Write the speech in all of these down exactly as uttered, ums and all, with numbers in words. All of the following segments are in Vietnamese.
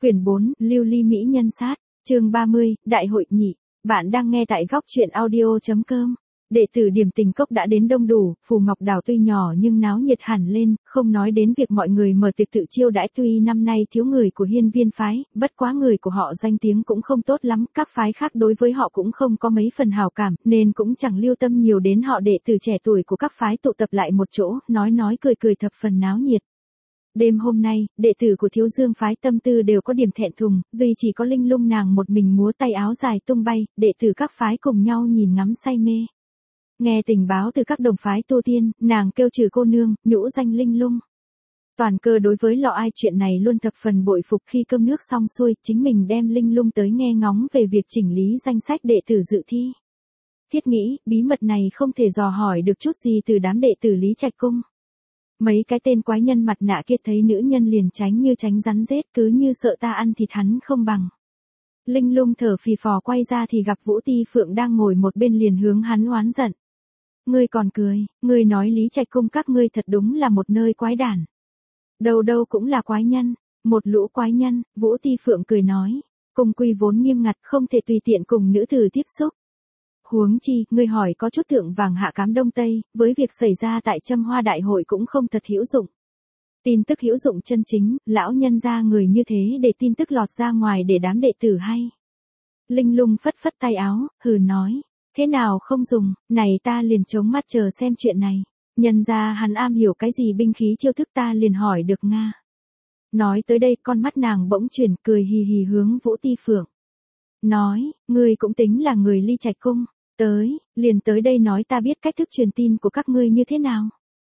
Quyển bốn, Lưu ly mỹ nhân sát, chương ba mươi, Đại hội nhị. Bạn đang nghe tại góc truyện audio.com. Đệ tử Điểm Tình Cốc đã đến đông đủ, Phù Ngọc Đảo tuy nhỏ nhưng náo nhiệt hẳn lên, không nói đến việc mọi người mở tiệc tự chiêu đãi. Tuy năm nay thiếu người của Hiên Viên phái, bất quá người của họ danh tiếng cũng không tốt lắm, các phái khác đối với họ cũng không có mấy phần hảo cảm, nên cũng chẳng lưu tâm nhiều đến họ. Đệ tử trẻ tuổi của các phái tụ tập lại một chỗ, nói nói cười cười thập phần náo nhiệt. Đêm hôm nay, đệ tử của Thiếu Dương phái tâm tư đều có điểm thẹn thùng, duy chỉ có Linh Lung nàng một mình múa tay áo dài tung bay, đệ tử các phái cùng nhau nhìn ngắm say mê. Nghe tình báo từ các đồng phái tu tiên, nàng kêu trừ cô nương, nhũ danh Linh Lung. Toàn Cơ đối với Lọ Ai chuyện này luôn thập phần bội phục. Khi cơm nước xong xuôi, chính mình đem Linh Lung tới nghe ngóng về việc chỉnh lý danh sách đệ tử dự thi. Thiết nghĩ, bí mật này không thể dò hỏi được chút gì từ đám đệ tử Lý Trạch Cung. Mấy cái tên quái nhân mặt nạ kia thấy nữ nhân liền tránh như tránh rắn rết, cứ như sợ ta ăn thịt hắn không bằng. Linh Lung thở phì phò quay ra thì gặp Vũ Ti Phượng đang ngồi một bên, liền hướng hắn oán giận. Ngươi còn cười, ngươi nói Lý Trạch Cung các ngươi thật đúng là một nơi quái đản. Đâu đâu cũng là quái nhân, một lũ quái nhân. Vũ Ti Phượng cười nói, cung quy vốn nghiêm ngặt, không thể tùy tiện cùng nữ tử tiếp xúc. Huống chi, ngươi hỏi có chút thượng vàng hạ cám đông tây, với việc xảy ra tại Châm Hoa đại hội cũng không thật hữu dụng. Tin tức hữu dụng chân chính, lão nhân ra người như thế để tin tức lọt ra ngoài để đám đệ tử hay. Linh Lung phất phất tay áo, hừ nói, thế nào không dùng, này ta liền chống mắt chờ xem chuyện này. Nhân ra hắn am hiểu cái gì binh khí chiêu thức ta liền hỏi được nga. Nói tới đây con mắt nàng bỗng chuyển, cười hì hì hướng Vũ Ti Phượng. Nói, ngươi cũng tính là người Ly Trạch Cung. Tới, liền tới đây nói ta biết cách thức truyền tin của các ngươi như thế nào.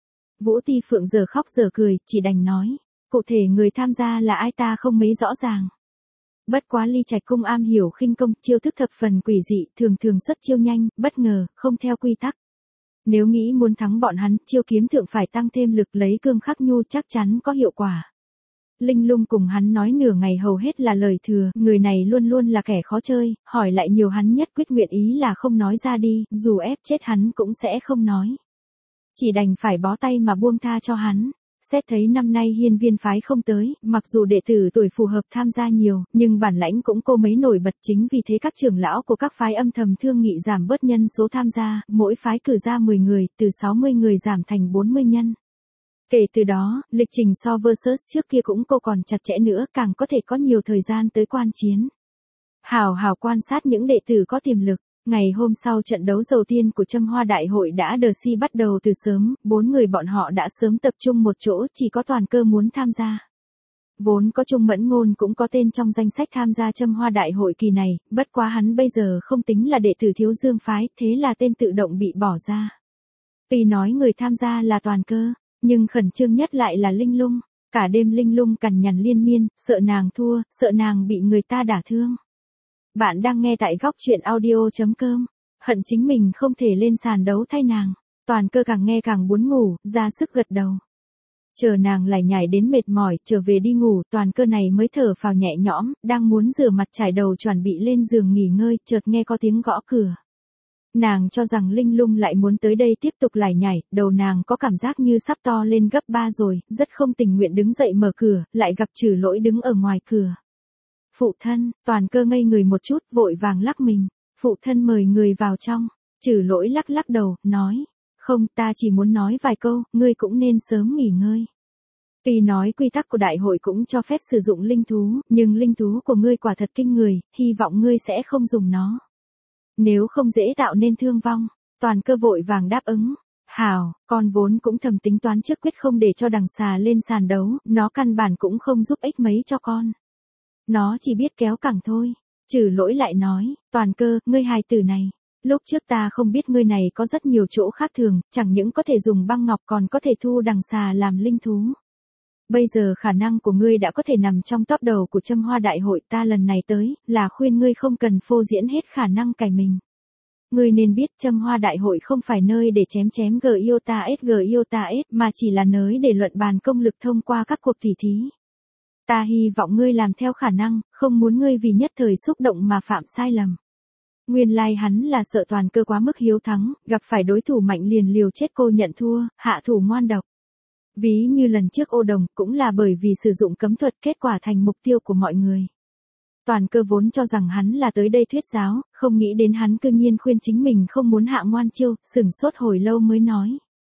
Vũ Ti Phượng giờ khóc giờ cười, chỉ đành nói, cụ thể người tham gia là ai ta không mấy rõ ràng. Bất quá Ly Trạch Cung am hiểu khinh công, chiêu thức thập phần quỷ dị, thường thường xuất chiêu nhanh, bất ngờ, không theo quy tắc. Nếu nghĩ muốn thắng bọn hắn, chiêu kiếm thượng phải tăng thêm lực, lấy cương khắc nhu chắc chắn có hiệu quả. Linh Lung cùng hắn nói nửa ngày hầu hết là lời thừa, người này luôn luôn là kẻ khó chơi, hỏi lại nhiều hắn nhất quyết nguyện ý là không nói ra đi, dù ép chết hắn cũng sẽ không nói. Chỉ đành phải bó tay mà buông tha cho hắn. Xét thấy năm nay Hiên Viên phái không tới, mặc dù đệ tử tuổi phù hợp tham gia nhiều, nhưng bản lãnh cũng cô mấy nổi bật. Chính vì thế các trưởng lão của các phái âm thầm thương nghị giảm bớt nhân số tham gia, mỗi phái cử ra mười người, từ sáu mươi người giảm thành bốn mươi nhân. Kể từ đó, lịch trình so versus trước kia cũng cô còn chặt chẽ nữa, càng có thể có nhiều thời gian tới quan chiến. Hào hào quan sát những đệ tử có tiềm lực. Ngày hôm sau trận đấu đầu tiên của Châm Hoa đại hội đã đờ si bắt đầu từ sớm, bốn người bọn họ đã sớm tập trung một chỗ, chỉ có Toàn Cơ muốn tham gia. Vốn có Trung Mẫn Ngôn cũng có tên trong danh sách tham gia Châm Hoa đại hội kỳ này, bất quá hắn bây giờ không tính là đệ tử Thiếu Dương phái, thế là tên tự động bị bỏ ra. Tuy nói người tham gia là Toàn Cơ, nhưng khẩn trương nhất lại là Linh Lung. Cả đêm Linh Lung cằn nhằn liên miên, sợ nàng thua, sợ nàng bị người ta đả thương. Bạn đang nghe tại góc truyện audio.com. Hận chính mình không thể lên sàn đấu thay nàng. Toàn Cơ càng nghe càng muốn ngủ, ra sức gật đầu. Chờ nàng lải nhải đến mệt mỏi, trở về đi ngủ, Toàn Cơ này mới thở phào nhẹ nhõm, đang muốn rửa mặt trải đầu chuẩn bị lên giường nghỉ ngơi, chợt nghe có tiếng gõ cửa. Nàng cho rằng Linh Lung lại muốn tới đây tiếp tục lải nhải, đầu nàng có cảm giác như sắp to lên gấp ba rồi, rất không tình nguyện đứng dậy mở cửa, lại gặp Trừ Lỗi đứng ở ngoài cửa. Phụ thân. Toàn Cơ ngây người một chút, vội vàng lắc mình. Phụ thân mời người vào trong. Trừ Lỗi lắc lắc đầu, nói, không, ta chỉ muốn nói vài câu, ngươi cũng nên sớm nghỉ ngơi. Tuy nói quy tắc của đại hội cũng cho phép sử dụng linh thú, nhưng linh thú của ngươi quả thật kinh người, hy vọng ngươi sẽ không dùng nó. Nếu không dễ tạo nên thương vong. Toàn Cơ vội vàng đáp ứng. Hảo, con vốn cũng thầm tính toán trước quyết không để cho đằng xà lên sàn đấu, nó căn bản cũng không giúp ích mấy cho con. Nó chỉ biết kéo cẳng thôi. Trừ Lỗi lại nói, Toàn Cơ, ngươi hài tử này. Lúc trước ta không biết ngươi này có rất nhiều chỗ khác thường, chẳng những có thể dùng băng ngọc còn có thể thu đằng xà làm linh thú. Bây giờ khả năng của ngươi đã có thể nằm trong top đầu của Châm Hoa đại hội, ta lần này tới, là khuyên ngươi không cần phô diễn hết khả năng cải mình. Ngươi nên biết Châm Hoa đại hội không phải nơi để chém chém g iota s g iota s, mà chỉ là nơi để luận bàn công lực thông qua các cuộc tỉ thí. Ta hy vọng ngươi làm theo khả năng, không muốn ngươi vì nhất thời xúc động mà phạm sai lầm. Nguyên lai like hắn là sợ Toàn Cơ quá mức hiếu thắng, gặp phải đối thủ mạnh liền liều chết cô nhận thua, hạ thủ ngoan độc. Ví như lần trước ô đồng cũng là bởi vì sử dụng cấm thuật kết quả thành mục tiêu của mọi người. Toàn Cơ vốn cho rằng hắn là tới đây thuyết giáo, không nghĩ đến hắn cư nhiên khuyên chính mình không muốn hạ ngoan chiêu, sửng sốt hồi lâu mới nói.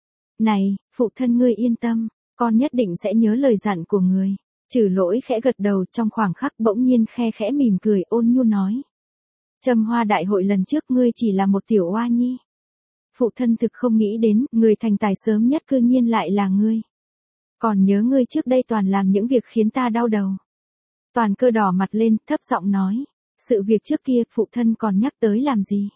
Này, phụ thân ngươi yên tâm, con nhất định sẽ nhớ lời dặn của người. Trừ Lỗi khẽ gật đầu, trong khoảng khắc bỗng nhiên khe khẽ mỉm cười ôn nhu nói. Trầm Hoa đại hội lần trước ngươi chỉ là một tiểu oa nhi. Phụ thân thực không nghĩ đến, người thành tài sớm nhất cư nhiên lại là ngươi. Còn nhớ ngươi trước đây toàn làm những việc khiến ta đau đầu. Toàn Cơ đỏ mặt lên, thấp giọng nói. Sự việc trước kia, phụ thân còn nhắc tới làm gì?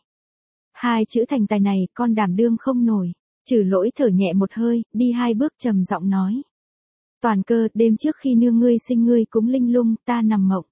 Hai chữ thành tài này, con đảm đương không nổi. Trừ Lỗi thở nhẹ một hơi, đi hai bước trầm giọng nói. Toàn Cơ, đêm trước khi nương ngươi sinh ngươi cúng linh lung, ta nằm mộng.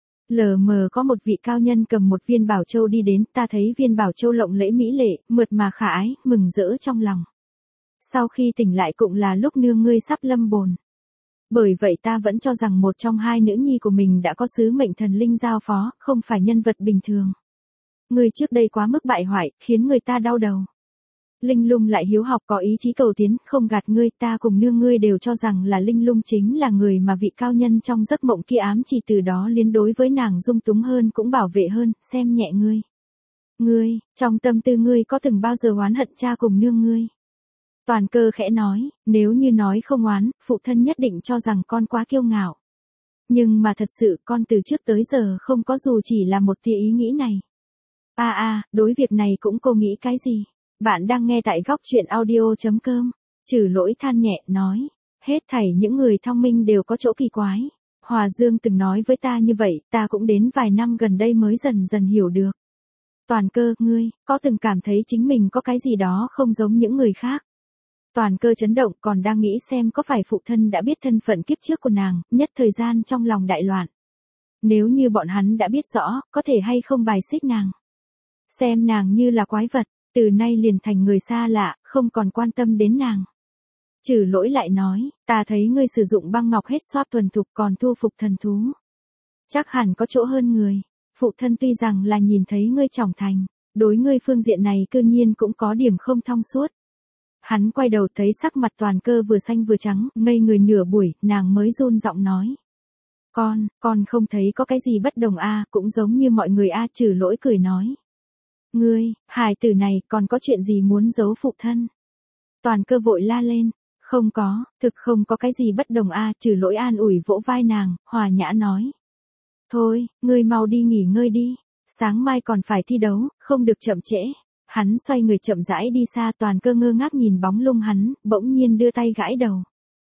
Lờ mờ có một vị cao nhân cầm một viên bảo châu đi đến, ta thấy viên bảo châu lộng lẫy mỹ lệ, mượt mà khả ái, mừng rỡ trong lòng. Sau khi tỉnh lại cũng là lúc nương ngươi sắp lâm bồn. Bởi vậy ta vẫn cho rằng một trong hai nữ nhi của mình đã có sứ mệnh thần linh giao phó, không phải nhân vật bình thường. Ngươi trước đây quá mức bại hoại, khiến người ta đau đầu. Linh lung lại hiếu học có ý chí cầu tiến, không gạt ngươi, ta cùng nương ngươi đều cho rằng là linh lung chính là người mà vị cao nhân trong giấc mộng kia ám chỉ, từ đó liên đối với nàng dung túng hơn cũng bảo vệ hơn, xem nhẹ ngươi. Ngươi, trong tâm tư ngươi có từng bao giờ oán hận cha cùng nương ngươi? Toàn Cơ khẽ nói, nếu như nói không oán, phụ thân nhất định cho rằng con quá kiêu ngạo. Nhưng mà thật sự con từ trước tới giờ không có dù chỉ là một tia ý nghĩ này. A a, đối việc này cũng cô nghĩ cái gì? Bạn đang nghe tại góc truyện audio chấm com. Trừ Lỗi than nhẹ, nói. Hết thảy những người thông minh đều có chỗ kỳ quái. Hòa Dương từng nói với ta như vậy, ta cũng đến vài năm gần đây mới dần dần hiểu được. Toàn Cơ, ngươi, có từng cảm thấy chính mình có cái gì đó không giống những người khác? Toàn Cơ chấn động, còn đang nghĩ xem có phải phụ thân đã biết thân phận kiếp trước của nàng, nhất thời gian trong lòng đại loạn. Nếu như bọn hắn đã biết rõ, có thể hay không bài xích nàng. Xem nàng như là quái vật. Từ nay liền thành người xa lạ, không còn quan tâm đến nàng. Trừ Lỗi lại nói, ta thấy ngươi sử dụng băng ngọc hết xoáp thuần thục còn thu phục thần thú. Chắc hẳn có chỗ hơn người. Phụ thân tuy rằng là nhìn thấy ngươi trưởng thành, đối ngươi phương diện này cư nhiên cũng có điểm không thông suốt. Hắn quay đầu thấy sắc mặt Toàn Cơ vừa xanh vừa trắng, ngây người nửa buổi, nàng mới run giọng nói. Con, con không thấy có cái gì bất đồng a, cũng giống như mọi người a. Trừ Lỗi cười nói. Ngươi, hài tử này còn có chuyện gì muốn giấu phụ thân? Toàn Cơ vội la lên. Không có, thực không có cái gì bất đồng a. Trừ Lỗi an ủi vỗ vai nàng, hòa nhã nói. Thôi, ngươi mau đi nghỉ ngơi đi. Sáng mai còn phải thi đấu, không được chậm trễ. Hắn xoay người chậm rãi đi xa. Toàn Cơ ngơ ngác nhìn bóng lưng hắn, bỗng nhiên đưa tay gãi đầu.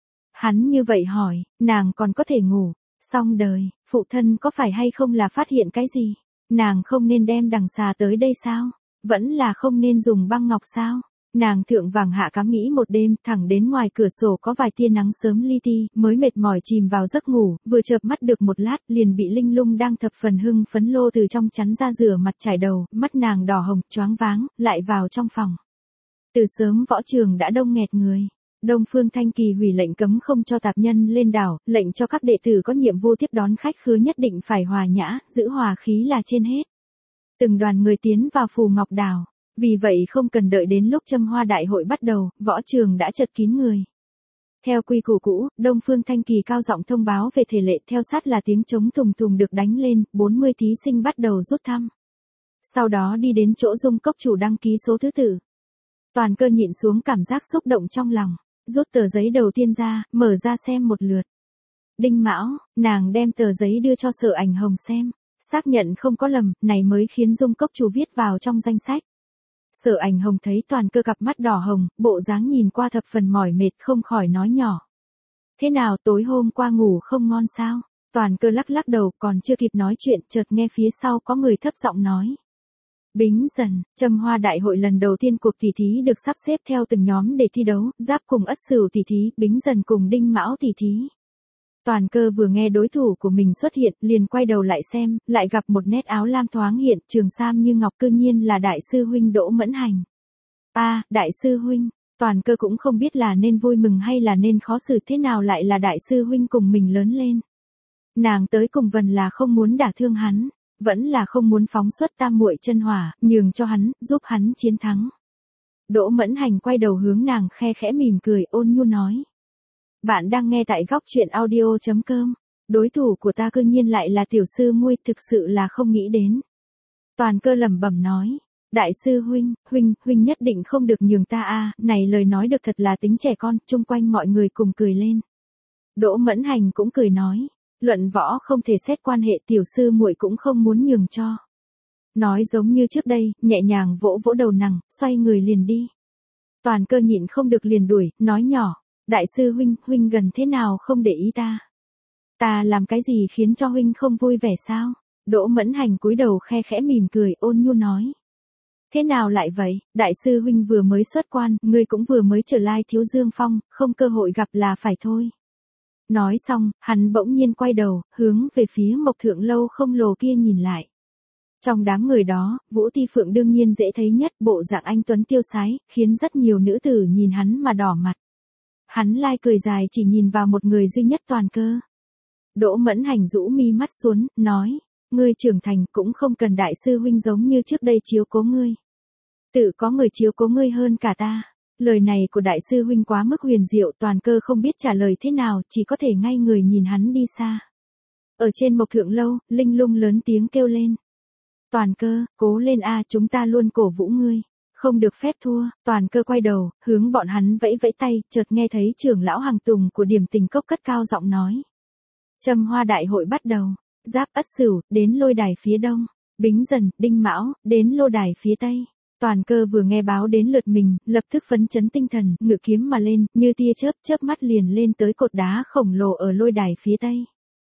Hắn như vậy hỏi, nàng còn có thể ngủ. Xong đời, phụ thân có phải hay không là phát hiện cái gì? Nàng không nên đem đằng xà tới đây sao? Vẫn là không nên dùng băng ngọc sao? Nàng thượng vàng hạ cám nghĩ một đêm, thẳng đến ngoài cửa sổ có vài tia nắng sớm li ti, mới mệt mỏi chìm vào giấc ngủ, vừa chợp mắt được một lát, liền bị Linh Lung đang thập phần hưng phấn lô từ trong chắn ra rửa mặt chải đầu, mắt nàng đỏ hồng, choáng váng, lại vào trong phòng. Từ sớm võ trường đã đông nghẹt người. Đông Phương Thanh Kỳ hủy lệnh cấm không cho tạp nhân lên đảo, lệnh cho các đệ tử có nhiệm vụ tiếp đón khách khứa nhất định phải hòa nhã, giữ hòa khí là trên hết. Từng đoàn người tiến vào Phù Ngọc Đảo, vì vậy không cần đợi đến lúc Trầm Hoa đại hội bắt đầu, võ trường đã chật kín người. Theo quy củ cũ, Đông Phương Thanh Kỳ cao giọng thông báo về thể lệ, theo sát là tiếng trống thùng thùng được đánh lên, bốn mươi thí sinh bắt đầu rút thăm. Sau đó đi đến chỗ Dung Cốc chủ đăng ký số thứ tự. Toàn Cơ nhịn xuống cảm giác xúc động trong lòng. Rút tờ giấy đầu tiên ra, mở ra xem một lượt. Đinh Mão, nàng đem tờ giấy đưa cho Sở Ảnh Hồng xem. Xác nhận không có lầm, này mới khiến Dung Cốc chủ viết vào trong danh sách. Sở Ảnh Hồng thấy Toàn Cơ cặp mắt đỏ hồng, bộ dáng nhìn qua thập phần mỏi mệt, không khỏi nói nhỏ. Thế nào, tối hôm qua ngủ không ngon sao? Toàn Cơ lắc lắc đầu, còn chưa kịp nói chuyện, chợt nghe phía sau có người thấp giọng nói. Bính Dần, Trầm Hoa đại hội lần đầu tiên cuộc tỷ thí được sắp xếp theo từng nhóm để thi đấu, Giáp cùng Ất Sửu tỷ thí, Bính Dần cùng Đinh Mão tỷ thí. Toàn Cơ vừa nghe đối thủ của mình xuất hiện, liền quay đầu lại xem, lại gặp một nét áo lam thoáng hiện, trường sam như ngọc, cư nhiên là đại sư huynh Đỗ Mẫn Hành. A, à, đại sư huynh, Toàn Cơ cũng không biết là nên vui mừng hay là nên khó xử, thế nào lại là đại sư huynh cùng mình lớn lên. Nàng tới cùng Vân là không muốn đả thương hắn. Vẫn là không muốn phóng xuất tam muội chân hỏa, nhường cho hắn, giúp hắn chiến thắng. Đỗ Mẫn Hành quay đầu hướng nàng khe khẽ mỉm cười, ôn nhu nói. Bạn đang nghe tại góc chuyện audio chấm com. Đối thủ của ta cư nhiên lại là tiểu sư muội, thực sự là không nghĩ đến. Toàn Cơ lẩm bẩm nói. Đại sư huynh, huynh, huynh nhất định không được nhường ta a, này lời nói được thật là tính trẻ con, chung quanh mọi người cùng cười lên. Đỗ Mẫn Hành cũng cười nói. Luận võ không thể xét quan hệ, tiểu sư muội cũng không muốn nhường cho. Nói giống như trước đây, nhẹ nhàng vỗ vỗ đầu nàng, xoay người liền đi. Toàn Cơ nhịn không được liền đuổi, nói nhỏ. Đại sư huynh, huynh gần thế nào không để ý ta? Ta làm cái gì khiến cho huynh không vui vẻ sao? Đỗ Mẫn Hành cúi đầu khe khẽ mỉm cười, ôn nhu nói. Thế nào lại vậy? Đại sư huynh vừa mới xuất quan, ngươi cũng vừa mới trở lại Thiếu Dương Phong, không cơ hội gặp là phải thôi. Nói xong, hắn bỗng nhiên quay đầu, hướng về phía Mộc Thượng Lâu không lồ kia nhìn lại. Trong đám người đó, Vũ Ti Phượng đương nhiên dễ thấy nhất, bộ dạng anh tuấn tiêu sái, khiến rất nhiều nữ tử nhìn hắn mà đỏ mặt. Hắn lai cười dài chỉ nhìn vào một người duy nhất Toàn Cơ. Đỗ Mẫn Hành rũ mi mắt xuống, nói, ngươi trưởng thành cũng không cần đại sư huynh giống như trước đây chiếu cố ngươi. Tự có người chiếu cố ngươi hơn cả ta. Lời này của đại sư huynh quá mức huyền diệu, Toàn Cơ không biết trả lời thế nào, chỉ có thể ngay người nhìn hắn đi xa. Ở trên Mộc Thượng Lâu, Linh Lung lớn tiếng kêu lên. Toàn Cơ, cố lên a, chúng ta luôn cổ vũ ngươi. Không được phép thua. Toàn Cơ quay đầu, hướng bọn hắn vẫy vẫy tay, chợt nghe thấy trưởng lão Hàng Tùng của Điểm Tình Cốc cất cao giọng nói. Châm hoa đại hội bắt đầu. Giáp Ất Sửu, đến lôi đài phía đông. Bính Dần, Đinh Mão, đến lôi đài phía tây. Toàn Cơ vừa nghe báo đến lượt mình, lập tức phấn chấn tinh thần, ngự kiếm mà lên, như tia chớp, chớp mắt liền lên tới cột đá khổng lồ ở lôi đài phía tây.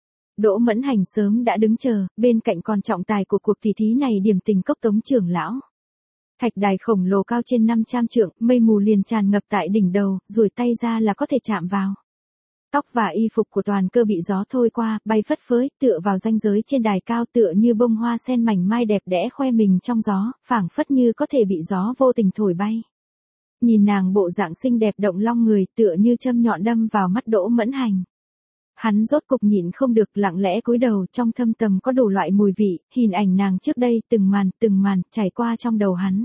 Đỗ Mẫn Hành sớm đã đứng chờ, bên cạnh còn trọng tài của cuộc tỷ thí này Điểm Tình Cốc Tống trưởng lão. Thạch đài khổng lồ cao trên năm trăm trượng, mây mù liền tràn ngập tại đỉnh đầu, duỗi tay ra là có thể chạm vào. Tóc và y phục của Toàn Cơ bị gió thôi qua, bay phất phới, tựa vào ranh giới trên đài cao, tựa như bông hoa sen mảnh mai đẹp đẽ khoe mình trong gió, phảng phất như có thể bị gió vô tình thổi bay. Nhìn nàng bộ dạng xinh đẹp động lòng người, tựa như châm nhọn đâm vào mắt Đỗ Mẫn Hành. Hắn rốt cục nhịn không được, lặng lẽ cúi đầu, trong thâm tâm có đủ loại mùi vị, hình ảnh nàng trước đây, từng màn, từng màn, trải qua trong đầu hắn.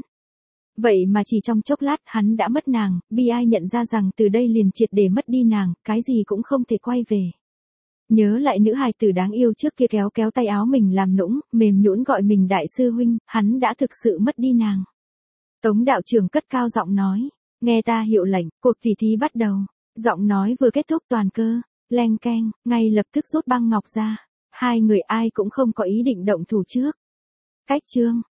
Vậy mà chỉ trong chốc lát hắn đã mất nàng, bi ai nhận ra rằng từ đây liền triệt để mất đi nàng, cái gì cũng không thể quay về. Nhớ lại nữ hài tử đáng yêu trước kia kéo kéo tay áo mình làm nũng, mềm nhũn gọi mình đại sư huynh, hắn đã thực sự mất đi nàng. Tống đạo trưởng cất cao giọng nói, nghe ta hiệu lệnh, cuộc tỷ thí bắt đầu. Giọng nói vừa kết thúc, Toàn Cơ, leng keng, ngay lập tức rút băng ngọc ra. Hai người ai cũng không có ý định động thủ trước. Cách chương.